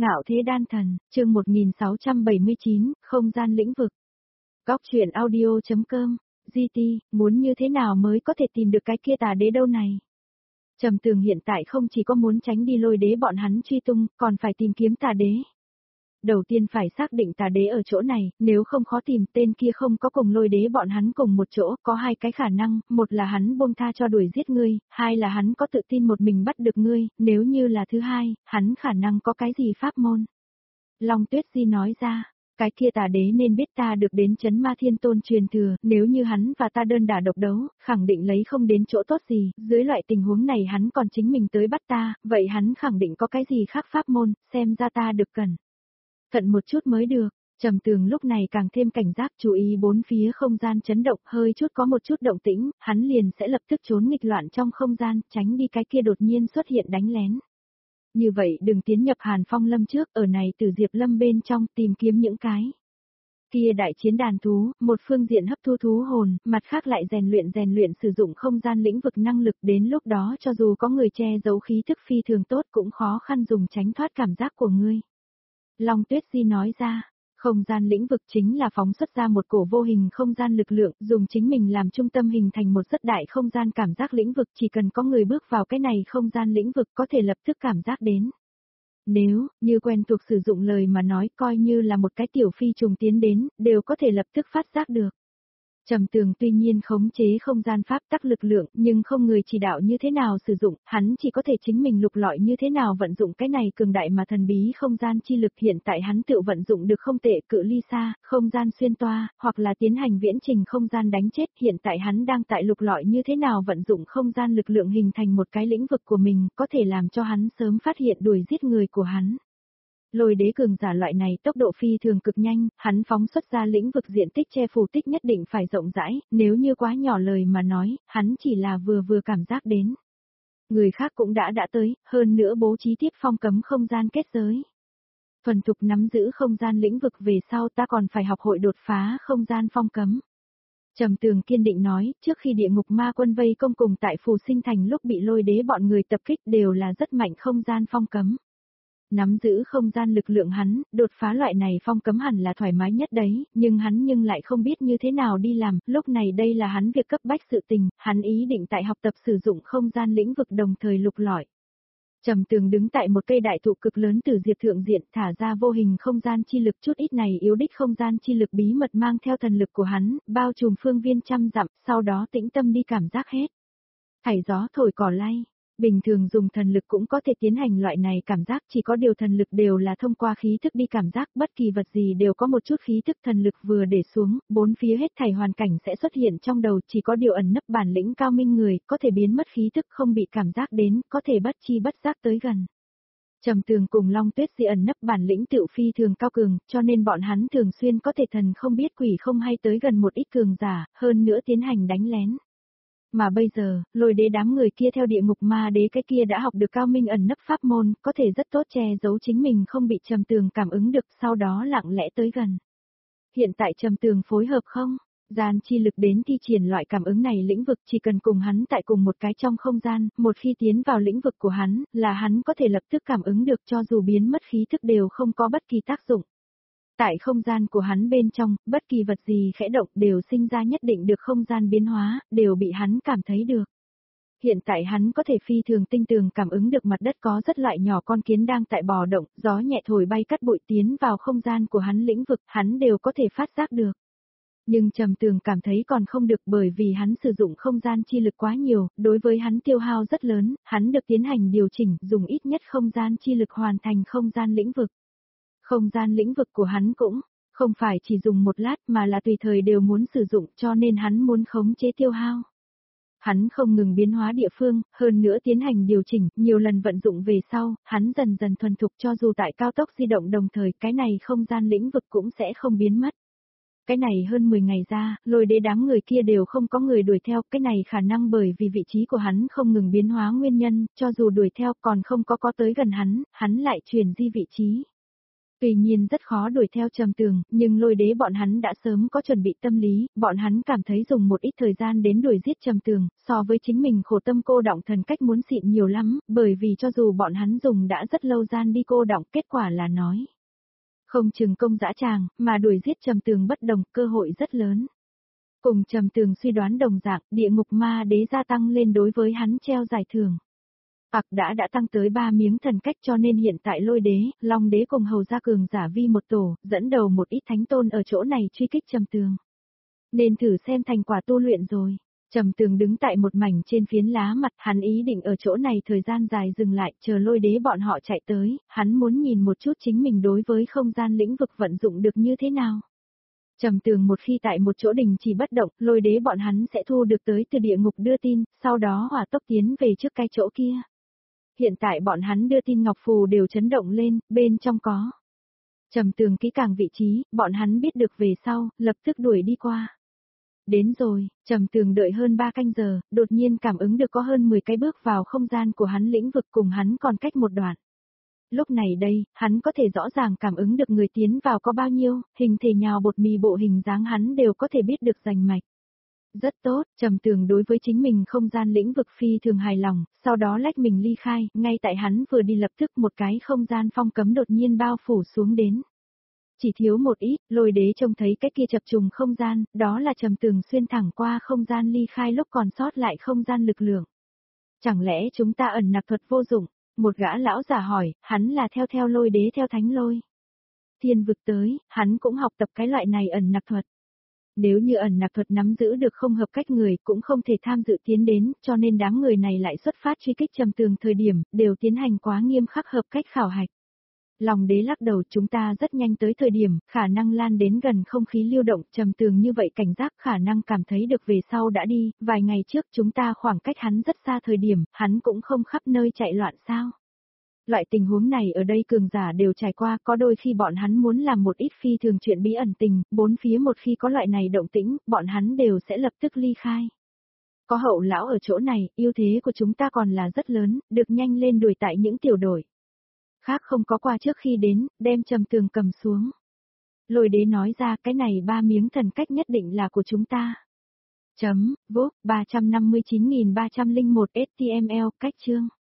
Ngạo thế đan thần, chương 1679, không gian lĩnh vực. Góc truyện audio.com, GT, muốn như thế nào mới có thể tìm được cái kia tà đế đâu này? Trầm Tường hiện tại không chỉ có muốn tránh đi Lôi đế bọn hắn truy tung, còn phải tìm kiếm tà đế. Đầu tiên phải xác định tà đế ở chỗ này, nếu không khó tìm, tên kia không có cùng Lôi đế bọn hắn cùng một chỗ, có hai cái khả năng, một là hắn buông tha cho đuổi giết ngươi, hai là hắn có tự tin một mình bắt được ngươi, nếu như là thứ hai, hắn khả năng có cái gì pháp môn. Long Tuyết Di nói ra, cái kia tà đế nên biết ta được đến Chấn Ma Thiên Tôn truyền thừa, nếu như hắn và ta đơn đả độc đấu, khẳng định lấy không đến chỗ tốt gì, dưới loại tình huống này hắn còn chính mình tới bắt ta, vậy hắn khẳng định có cái gì khác pháp môn, xem ra ta được cần thận một chút mới được. Trầm Tường lúc này càng thêm cảnh giác, chú ý bốn phía không gian chấn động, hơi chút có một chút động tĩnh, hắn liền sẽ lập tức trốn nghịch loạn trong không gian, tránh đi cái kia đột nhiên xuất hiện đánh lén. Như vậy đừng tiến nhập Hàn Phong Lâm trước, ở này từ Diệp Lâm bên trong tìm kiếm những cái kia đại chiến đàn thú, một phương diện hấp thu thú hồn, mặt khác lại rèn luyện sử dụng không gian lĩnh vực năng lực, đến lúc đó cho dù có người che giấu khí thức phi thường tốt cũng khó khăn dùng tránh thoát cảm giác của ngươi. Long Tuyết Di nói ra, không gian lĩnh vực chính là phóng xuất ra một cổ vô hình không gian lực lượng, dùng chính mình làm trung tâm hình thành một rất đại không gian cảm giác lĩnh vực, chỉ cần có người bước vào cái này không gian lĩnh vực có thể lập tức cảm giác đến. Nếu, như quen thuộc sử dụng lời mà nói, coi như là một cái tiểu phi trùng tiến đến, đều có thể lập tức phát giác được. Trầm Tường tuy nhiên khống chế không gian pháp tắc lực lượng, nhưng không người chỉ đạo như thế nào sử dụng, hắn chỉ có thể chính mình lục lọi như thế nào vận dụng cái này cường đại mà thần bí không gian chi lực, hiện tại hắn tự vận dụng được không tệ, cự ly xa, không gian xuyên toa, hoặc là tiến hành viễn trình không gian đánh chết, hiện tại hắn đang tại lục lọi như thế nào vận dụng không gian lực lượng hình thành một cái lĩnh vực của mình, có thể làm cho hắn sớm phát hiện đuổi giết người của hắn. Lôi đế cường giả loại này tốc độ phi thường cực nhanh, hắn phóng xuất ra lĩnh vực diện tích che phủ tích nhất định phải rộng rãi, nếu như quá nhỏ lời mà nói, hắn chỉ là vừa cảm giác đến. Người khác cũng đã tới, hơn nữa bố trí tiếp phong cấm không gian kết giới. Thuần thục nắm giữ không gian lĩnh vực về sau ta còn phải học hội đột phá không gian phong cấm. Trầm Tường kiên định nói, trước khi địa ngục ma quân vây công cùng tại Phù Sinh Thành lúc bị Lôi đế bọn người tập kích đều là rất mạnh không gian phong cấm. Nắm giữ không gian lực lượng hắn, đột phá loại này phong cấm hẳn là thoải mái nhất đấy, nhưng hắn lại không biết như thế nào đi làm, lúc này đây là hắn việc cấp bách sự tình, hắn ý định tại học tập sử dụng không gian lĩnh vực đồng thời lục lọi. Trầm Tường đứng tại một cây đại thụ cực lớn từ diệp thượng diện, thả ra vô hình không gian chi lực, chút ít này yếu đích không gian chi lực bí mật mang theo thần lực của hắn, bao trùm phương viên trăm dặm, sau đó tĩnh tâm đi cảm giác hết. Thảy gió thổi cỏ lay. Bình thường dùng thần lực cũng có thể tiến hành loại này cảm giác, chỉ có điều thần lực đều là thông qua khí thức đi cảm giác, bất kỳ vật gì đều có một chút khí thức, thần lực vừa để xuống, bốn phía hết thảy hoàn cảnh sẽ xuất hiện trong đầu, chỉ có điều ẩn nấp bản lĩnh cao minh người, có thể biến mất khí thức không bị cảm giác đến, có thể bất chi bất giác tới gần. Trầm Tường cùng Long Tuyết Di ẩn nấp bản lĩnh tự phi thường cao cường, cho nên bọn hắn thường xuyên có thể thần không biết quỷ không hay tới gần một ít cường giả, hơn nữa tiến hành đánh lén. Mà bây giờ, Lôi đế đám người kia theo địa ngục ma đế cái kia đã học được cao minh ẩn nấp pháp môn, có thể rất tốt che giấu chính mình không bị Trầm Tường cảm ứng được, sau đó lặng lẽ tới gần. Hiện tại Trầm Tường phối hợp không? Gian chi lực đến thi triển loại cảm ứng này lĩnh vực, chỉ cần cùng hắn tại cùng một cái trong không gian, một khi tiến vào lĩnh vực của hắn, là hắn có thể lập tức cảm ứng được, cho dù biến mất khí thức đều không có bất kỳ tác dụng. Tại không gian của hắn bên trong, bất kỳ vật gì khẽ động đều sinh ra nhất định được không gian biến hóa, đều bị hắn cảm thấy được. Hiện tại hắn có thể phi thường tinh tường cảm ứng được mặt đất có rất loại nhỏ con kiến đang tại bò động, gió nhẹ thổi bay cát bụi tiến vào không gian của hắn lĩnh vực, hắn đều có thể phát giác được. Nhưng Trầm Tường cảm thấy còn không được, bởi vì hắn sử dụng không gian chi lực quá nhiều, đối với hắn tiêu hao rất lớn, hắn được tiến hành điều chỉnh, dùng ít nhất không gian chi lực hoàn thành không gian lĩnh vực. Không gian lĩnh vực của hắn cũng không phải chỉ dùng một lát mà là tùy thời đều muốn sử dụng, cho nên hắn muốn khống chế tiêu hao. Hắn không ngừng biến hóa địa phương, hơn nữa tiến hành điều chỉnh, nhiều lần vận dụng về sau, hắn dần dần thuần thục, cho dù tại cao tốc di động đồng thời cái này không gian lĩnh vực cũng sẽ không biến mất. Cái này hơn 10 ngày ra, Lôi đế đám người kia đều không có người đuổi theo, cái này khả năng bởi vì vị trí của hắn không ngừng biến hóa nguyên nhân, cho dù đuổi theo còn không có tới gần hắn lại chuyển di vị trí. Tuy nhiên rất khó đuổi theo Trầm Tường, nhưng Lôi Đế bọn hắn đã sớm có chuẩn bị tâm lý, bọn hắn cảm thấy dùng một ít thời gian đến đuổi giết Trầm Tường, so với chính mình khổ tâm cô đọng thần cách muốn xịn nhiều lắm, bởi vì cho dù bọn hắn dùng đã rất lâu gian đi cô đọng, kết quả là nói. Không chừng công dã tràng, mà đuổi giết Trầm Tường bất đồng, cơ hội rất lớn. Cùng Trầm Tường suy đoán đồng dạng, địa ngục ma đế gia tăng lên đối với hắn treo giải thưởng. Đã tăng tới 3 miếng thần cách cho nên hiện tại Lôi Đế, Long Đế cùng hầu gia cường giả vi một tổ, dẫn đầu một ít thánh tôn ở chỗ này truy kích Trầm Tường. Nên thử xem thành quả tu luyện rồi. Trầm Tường đứng tại một mảnh trên phiến lá mặt, hắn ý định ở chỗ này thời gian dài dừng lại, chờ Lôi Đế bọn họ chạy tới, hắn muốn nhìn một chút chính mình đối với không gian lĩnh vực vận dụng được như thế nào. Trầm Tường một khi tại một chỗ đình chỉ bất động, Lôi Đế bọn hắn sẽ thu được tới từ địa ngục đưa tin, sau đó hỏa tốc tiến về trước cái chỗ kia. Hiện tại bọn hắn đưa tin ngọc phù đều chấn động lên, bên trong có. Trầm Tường kỹ càng vị trí, bọn hắn biết được về sau, lập tức đuổi đi qua. Đến rồi, Trầm Tường đợi hơn 3 canh giờ, đột nhiên cảm ứng được có hơn 10 cái bước vào không gian của hắn lĩnh vực cùng hắn còn cách một đoạn. Lúc này đây, hắn có thể rõ ràng cảm ứng được người tiến vào có bao nhiêu, hình thể nhào bột mì bộ hình dáng hắn đều có thể biết được rành mạch. Rất tốt, Trầm Tường đối với chính mình không gian lĩnh vực phi thường hài lòng, sau đó lách mình ly khai, ngay tại hắn vừa đi lập tức một cái không gian phong cấm đột nhiên bao phủ xuống đến. Chỉ thiếu một ít, Lôi Đế trông thấy cái kia chập trùng không gian, đó là Trầm Tường xuyên thẳng qua không gian ly khai lúc còn sót lại không gian lực lượng. Chẳng lẽ chúng ta ẩn nặc thuật vô dụng? Một gã lão giả hỏi, hắn là theo Lôi Đế theo Thánh Lôi. Thiên vực tới, hắn cũng học tập cái loại này ẩn nặc thuật. Nếu như ẩn nặc thuật nắm giữ được không hợp cách người cũng không thể tham dự tiến đến, cho nên đám người này lại xuất phát truy kích Trầm Tường thời điểm, đều tiến hành quá nghiêm khắc hợp cách khảo hạch. Long Đế lắc đầu, chúng ta rất nhanh tới thời điểm, khả năng lan đến gần không khí lưu động, Trầm Tường như vậy cảnh giác khả năng cảm thấy được về sau đã đi, vài ngày trước chúng ta khoảng cách hắn rất xa thời điểm, hắn cũng không khắp nơi chạy loạn sao. Loại tình huống này ở đây cường giả đều trải qua, có đôi khi bọn hắn muốn làm một ít phi thường chuyện bí ẩn tình, bốn phía một khi có loại này động tĩnh, bọn hắn đều sẽ lập tức ly khai. Có Hậu lão ở chỗ này, ưu thế của chúng ta còn là rất lớn, được nhanh lên đuổi tại những tiểu đội khác không có qua trước khi đến, đem Trầm Tường cầm xuống. Lôi Đế nói ra, cái này 3 miếng thần cách nhất định là của chúng ta. Book 359.301 HTML, cách chương.